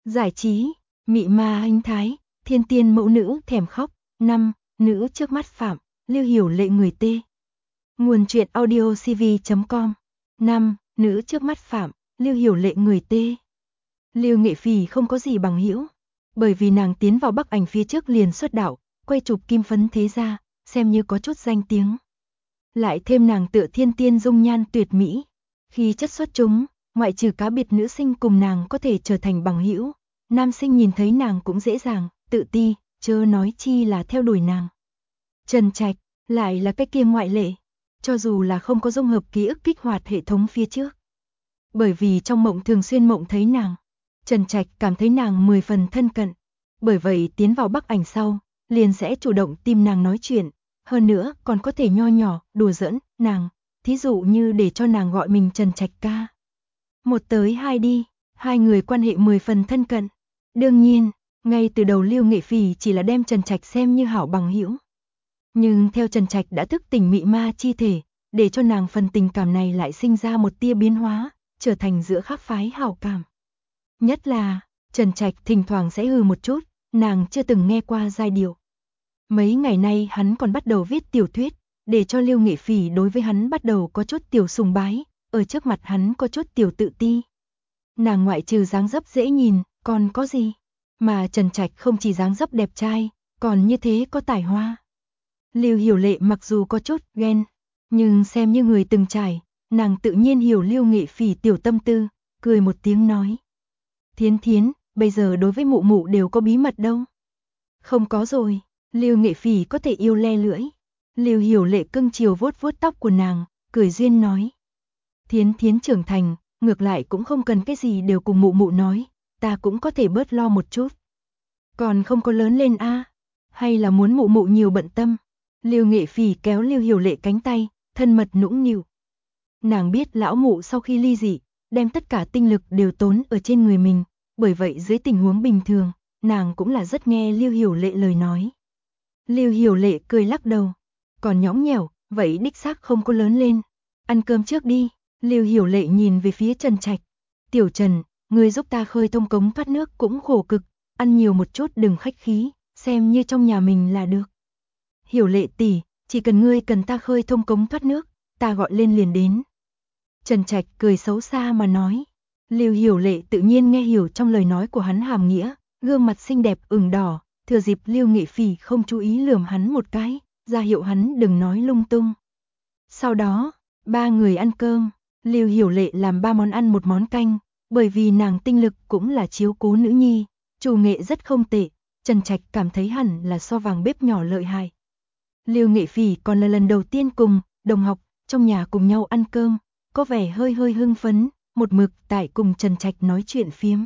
Giải trí, mị ma hình thái, thiên tiên mẫu nữ thèm khóc, 5, nữ trước mắt phạm, Lưu Hiểu Lệ người T. Nguồn truyện audio cv.com. 5, nữ trước mắt phạm, Lưu Hiểu Lệ người T. Lưu Nghệ Phỉ không có gì bằng hữu, bởi vì nàng tiến vào Bắc Ảnh phía trước liền xuất đạo, quay chụp Kim Phấn Thế Gia, xem như có chút danh tiếng. Lại thêm nàng tựa thiên tiên dung nhan tuyệt mỹ, khi chất xuất chúng, ngoại trừ cá biệt nữ sinh cùng nàng có thể trở thành bằng hữu, nam sinh nhìn thấy nàng cũng dễ dàng, tự ti, chớ nói chi là theo đuổi nàng. Trần Trạch, lại là cái kia ngoại lệ, cho dù là không có dung hợp ký ức kích hoạt hệ thống phía trước. Bởi vì trong mộng thường xuyên mộng thấy nàng, Trần Trạch cảm thấy nàng 10 phần thân cận, bởi vậy tiến vào Bắc Ảnh sau, liền sẽ chủ động tìm nàng nói chuyện, hơn nữa còn có thể nho nhỏ, đùa giỡn, nàng, thí dụ như để cho nàng gọi mình Trần Trạch ca. 1 tới 2 đi, hai người quan hệ 10 phần thân cận. Đương nhiên, ngay từ đầu Lưu Nghệ Phỉ chỉ là đem Trần Trạch xem như hảo bằng hữu. Nhưng theo Trần Trạch đã thức tỉnh mị ma chi thể, để cho nàng phần tình cảm này lại sinh ra một tia biến hóa, trở thành giữa khác phái hảo cảm. Nhất là, Trần Trạch thỉnh thoảng sẽ hừ một chút, nàng chưa từng nghe qua giai điệu. Mấy ngày nay hắn còn bắt đầu viết tiểu thuyết, để cho Lưu Nghệ Phỉ đối với hắn bắt đầu có chút tiểu sùng bái, ở trước mặt hắn có chút tiểu tự ti. Nàng ngoại trừ dáng dấp dễ nhìn, còn có gì? Mà Trần Trạch không chỉ dáng dấp đẹp trai, còn như thế có tài hoa. Lưu Hiểu Lệ mặc dù có chút ghen, nhưng xem như người từng trải, nàng tự nhiên hiểu Lưu Nghệ Phỉ tiểu tâm tư, cười một tiếng nói. Thiến Thiến, bây giờ đối với mụ mụ đều có bí mật đâu. Không có rồi, Lưu Nghệ Phỉ có thể yêu le lưỡi. Lưu Hiểu Lệ cưng chiều vuốt vuốt tóc của nàng, cười duyên nói. Thiến Thiến trưởng thành, ngược lại cũng không cần cái gì đều cùng mụ mụ nói, ta cũng có thể bớt lo một chút. Còn không có lớn lên a, hay là muốn mụ mụ nhiều bận tâm. Lưu Nghệ Phỉ kéo Lưu Hiểu Lệ cánh tay, thân mật nũng nịu. Nàng biết lão mụ sau khi ly dị, đem tất cả tinh lực đều tốn ở trên người mình, bởi vậy dưới tình huống bình thường, nàng cũng là rất nghe Lưu Hiểu Lệ lời nói. Lưu Hiểu Lệ cười lắc đầu, còn nhõng nhẽo, vậy đích xác không có lớn lên. Ăn cơm trước đi. Lưu Hiểu Lệ nhìn về phía Trần Trạch. Tiểu Trần, ngươi giúp ta khơi thông cống thoát nước cũng khổ cực, ăn nhiều một chút đừng khách khí, xem như trong nhà mình là được. Hiểu Lệ tỷ, chỉ cần ngươi cần ta khơi thông cống thoát nước, ta gọi lên liền đến. Trần Trạch cười xấu xa mà nói. Lưu Hiểu Lệ tự nhiên nghe hiểu trong lời nói của hắn hàm nghĩa, gương mặt xinh đẹp ửng đỏ, thừa dịp Lưu Nghệ Phỉ không chú ý lườm hắn một cái, ra hiệu hắn đừng nói lung tung. Sau đó, ba người ăn cơm. Lưu Hiểu Lệ làm 3 món ăn 1 món canh, bởi vì nàng tinh lực cũng là chiếu cố nữ nhi, chủ nghệ rất không tệ, Trần Trạch cảm thấy hẳn là so vàng bếp nhỏ lợi hại. Lưu Nghệ Phỉ còn là lần đầu tiên cùng đồng học trong nhà cùng nhau ăn cơm, có vẻ hơi hưng phấn, một mực tại cùng Trần Trạch nói chuyện phiếm.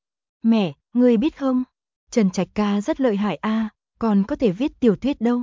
Mẹ, ngươi biết không, Trần Trạch ca rất lợi hại a, còn có thể viết tiểu thuyết đâu.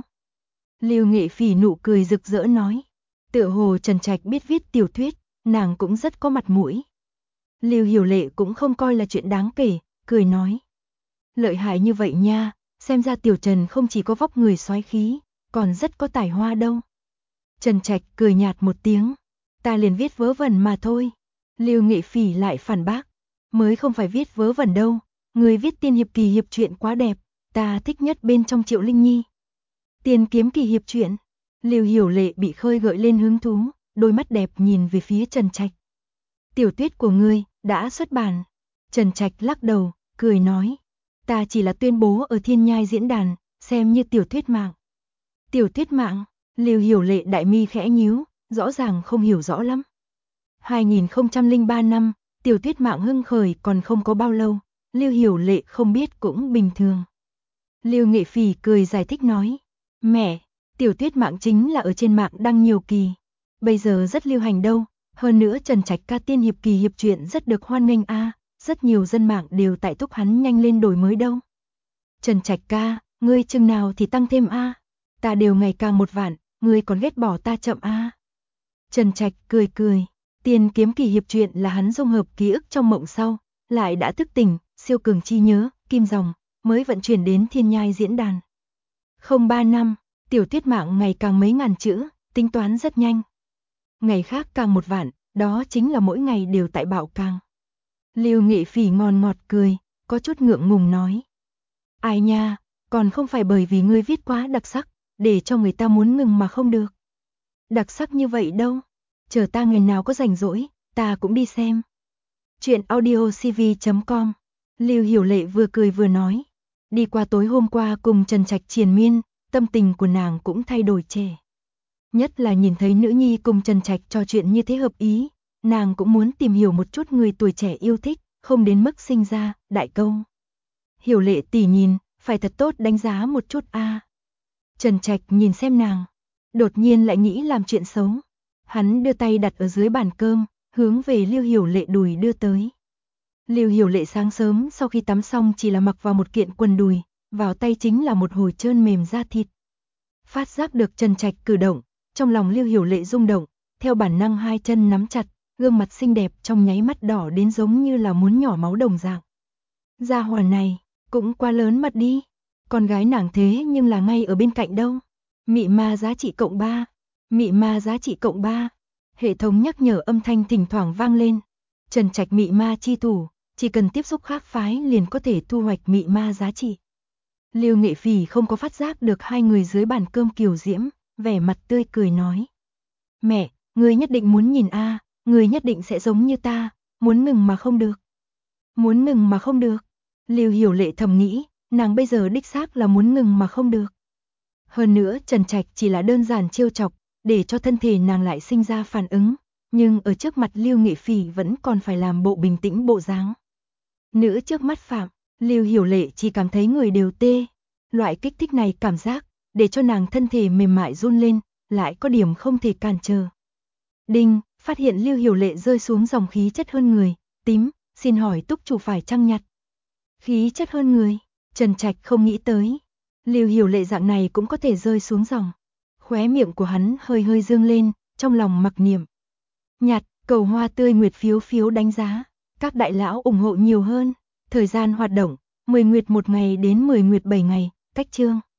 Lưu Nghệ Phỉ nụ cười rực rỡ nói, tựa hồ Trần Trạch biết viết tiểu thuyết, nàng cũng rất có mặt mũi. Lưu Hiểu Lệ cũng không coi là chuyện đáng kể, cười nói. Lợi hại như vậy nha, xem ra Tiểu Trần không chỉ có vóc người soái khí, còn rất có tài hoa đâu. Trần Trạch cười nhạt một tiếng, ta liền viết vớ vẩn mà thôi. Lưu Nghệ Phỉ lại phản bác, mới không phải viết vớ vẩn đâu, người viết tiên hiệp kỳ hiệp truyện quá đẹp, ta thích nhất bên trong Triệu Linh Nhi. Tiên kiếm kỳ hiệp truyện, Lưu Hiểu Lệ bị khơi gợi lên hứng thú, đôi mắt đẹp nhìn về phía Trần Trạch. Tiểu thuyết của ngươi đã xuất bản. Trần Trạch lắc đầu, cười nói, ta chỉ là tuyên bố ở Thiên Nhai diễn đàn, xem như tiểu thuyết mạng. Tiểu thuyết mạng? Lưu Hiểu Lệ đại mi khẽ nhíu, rõ ràng không hiểu rõ lắm. 2003 năm, tiểu thuyết mạng hưng khởi còn không có bao lâu, Lưu Hiểu Lệ không biết cũng bình thường. Lưu Nghệ Phỉ cười giải thích nói, mẹ, tiểu thuyết mạng chính là ở trên mạng đăng nhiều kỳ, bây giờ rất lưu hành đâu, hơn nữa Trần Trạch ca tiên hiệp kỳ hiệp truyện rất được hoan nghênh a, rất nhiều dân mạng đều tại thúc hắn nhanh lên đổi mới đâu. Trần Trạch ca, ngươi chừng nào thì tăng thêm a, ta đều ngày càng 1 vạn, ngươi còn ghét bỏ ta chậm a. Trần Trạch cười cười, tiên kiếm kỳ hiệp truyện là hắn dung hợp ký ức trong mộng sau, lại đã thức tỉnh, siêu cường chi nhớ, kim dòng, mới vận chuyển đến Thiên Nhai diễn đàn. Không 3 năm, tiểu thuyết mạng ngày càng mấy ngàn chữ, tính toán rất nhanh. Ngày khác càng 1 vạn, đó chính là mỗi ngày đều tại bạo càng. Lưu Nghệ Phỉ ngon ngọt cười, có chút ngượng ngùng nói. Ai nha, còn không phải bởi vì ngươi viết quá đặc sắc, để cho người ta muốn ngừng mà không được. Đặc sắc như vậy đâu, chờ ta ngày nào có rảnh rỗi, ta cũng đi xem. Chuyện audiocv.com. Lưu Hiểu Lệ vừa cười vừa nói. Đi qua tối hôm qua cùng Trần Trạch triền miên, tâm tình của nàng cũng thay đổi trẻ. Nhất là nhìn thấy nữ nhi cùng Trần Trạch trò chuyện như thế hợp ý, nàng cũng muốn tìm hiểu một chút người tuổi trẻ yêu thích, không đến mức sinh ra đại câu. Hiểu Lệ tỷ nhìn, phải thật tốt đánh giá một chút a. Trần Trạch nhìn xem nàng, đột nhiên lại nghĩ làm chuyện xấu. Hắn đưa tay đặt ở dưới bàn cơm, hướng về Lưu Hiểu Lệ đùi đưa tới. Lưu Hiểu Lệ sáng sớm sau khi tắm xong chỉ là mặc vào một kiện quần đùi, vào tay chính là một hồi trơn mềm da thịt. Phát giác được Trần Trạch cử động, trong lòng Lưu Hiểu Lệ rung động, theo bản năng hai chân nắm chặt, gương mặt xinh đẹp trong nháy mắt đỏ đến giống như là muốn nhỏ máu đồng dạng. Gia hỏa này, cũng quá lớn mặt đi, con gái nàng thế nhưng là ngay ở bên cạnh đâu. Mị ma giá trị cộng 3, mị ma giá trị cộng 3. Hệ thống nhắc nhở âm thanh thỉnh thoảng vang lên. Trần Trạch mị ma chi thủ, chỉ cần tiếp xúc khác phái liền có thể thu hoạch mị ma giá trị. Lưu Nghệ Phỉ không có phát giác được hai người dưới bàn cơm kiều diễm, vẻ mặt tươi cười nói. Mẹ, người nhất định muốn nhìn a, người nhất định sẽ giống như ta, muốn ngừng mà không được. Muốn ngừng mà không được. Lưu Hiểu Lệ thầm nghĩ, nàng bây giờ đích xác là muốn ngừng mà không được. Hơn nữa Trần Trạch chỉ là đơn giản trêu chọc, để cho thân thể nàng lại sinh ra phản ứng, nhưng ở trước mặt Lưu Nghệ Phỉ vẫn còn phải làm bộ bình tĩnh bộ dáng. Nữ trước mắt phạm, Lưu Hiểu Lệ chỉ cảm thấy người đều tê. Loại kích thích này cảm giác, để cho nàng thân thể mềm mại run lên, lại có điểm không thể cản trở. Đinh, phát hiện Lưu Hiểu Lệ rơi xuống dòng khí chất hơn người, tím, xin hỏi túc chủ phải chăng nhặt. Khí chất hơn người, Trần Trạch không nghĩ tới. Lưu Hiểu Lệ dạng này cũng có thể rơi xuống dòng. Khóe miệng của hắn hơi hơi dương lên, trong lòng mặc niệm. Nhặt, cầu hoa tươi nguyệt phiếu phiếu đánh giá. Các đại lão ủng hộ nhiều hơn. Thời gian hoạt động, 10 nguyệt 1 ngày đến 10 nguyệt 7 ngày, cách chương.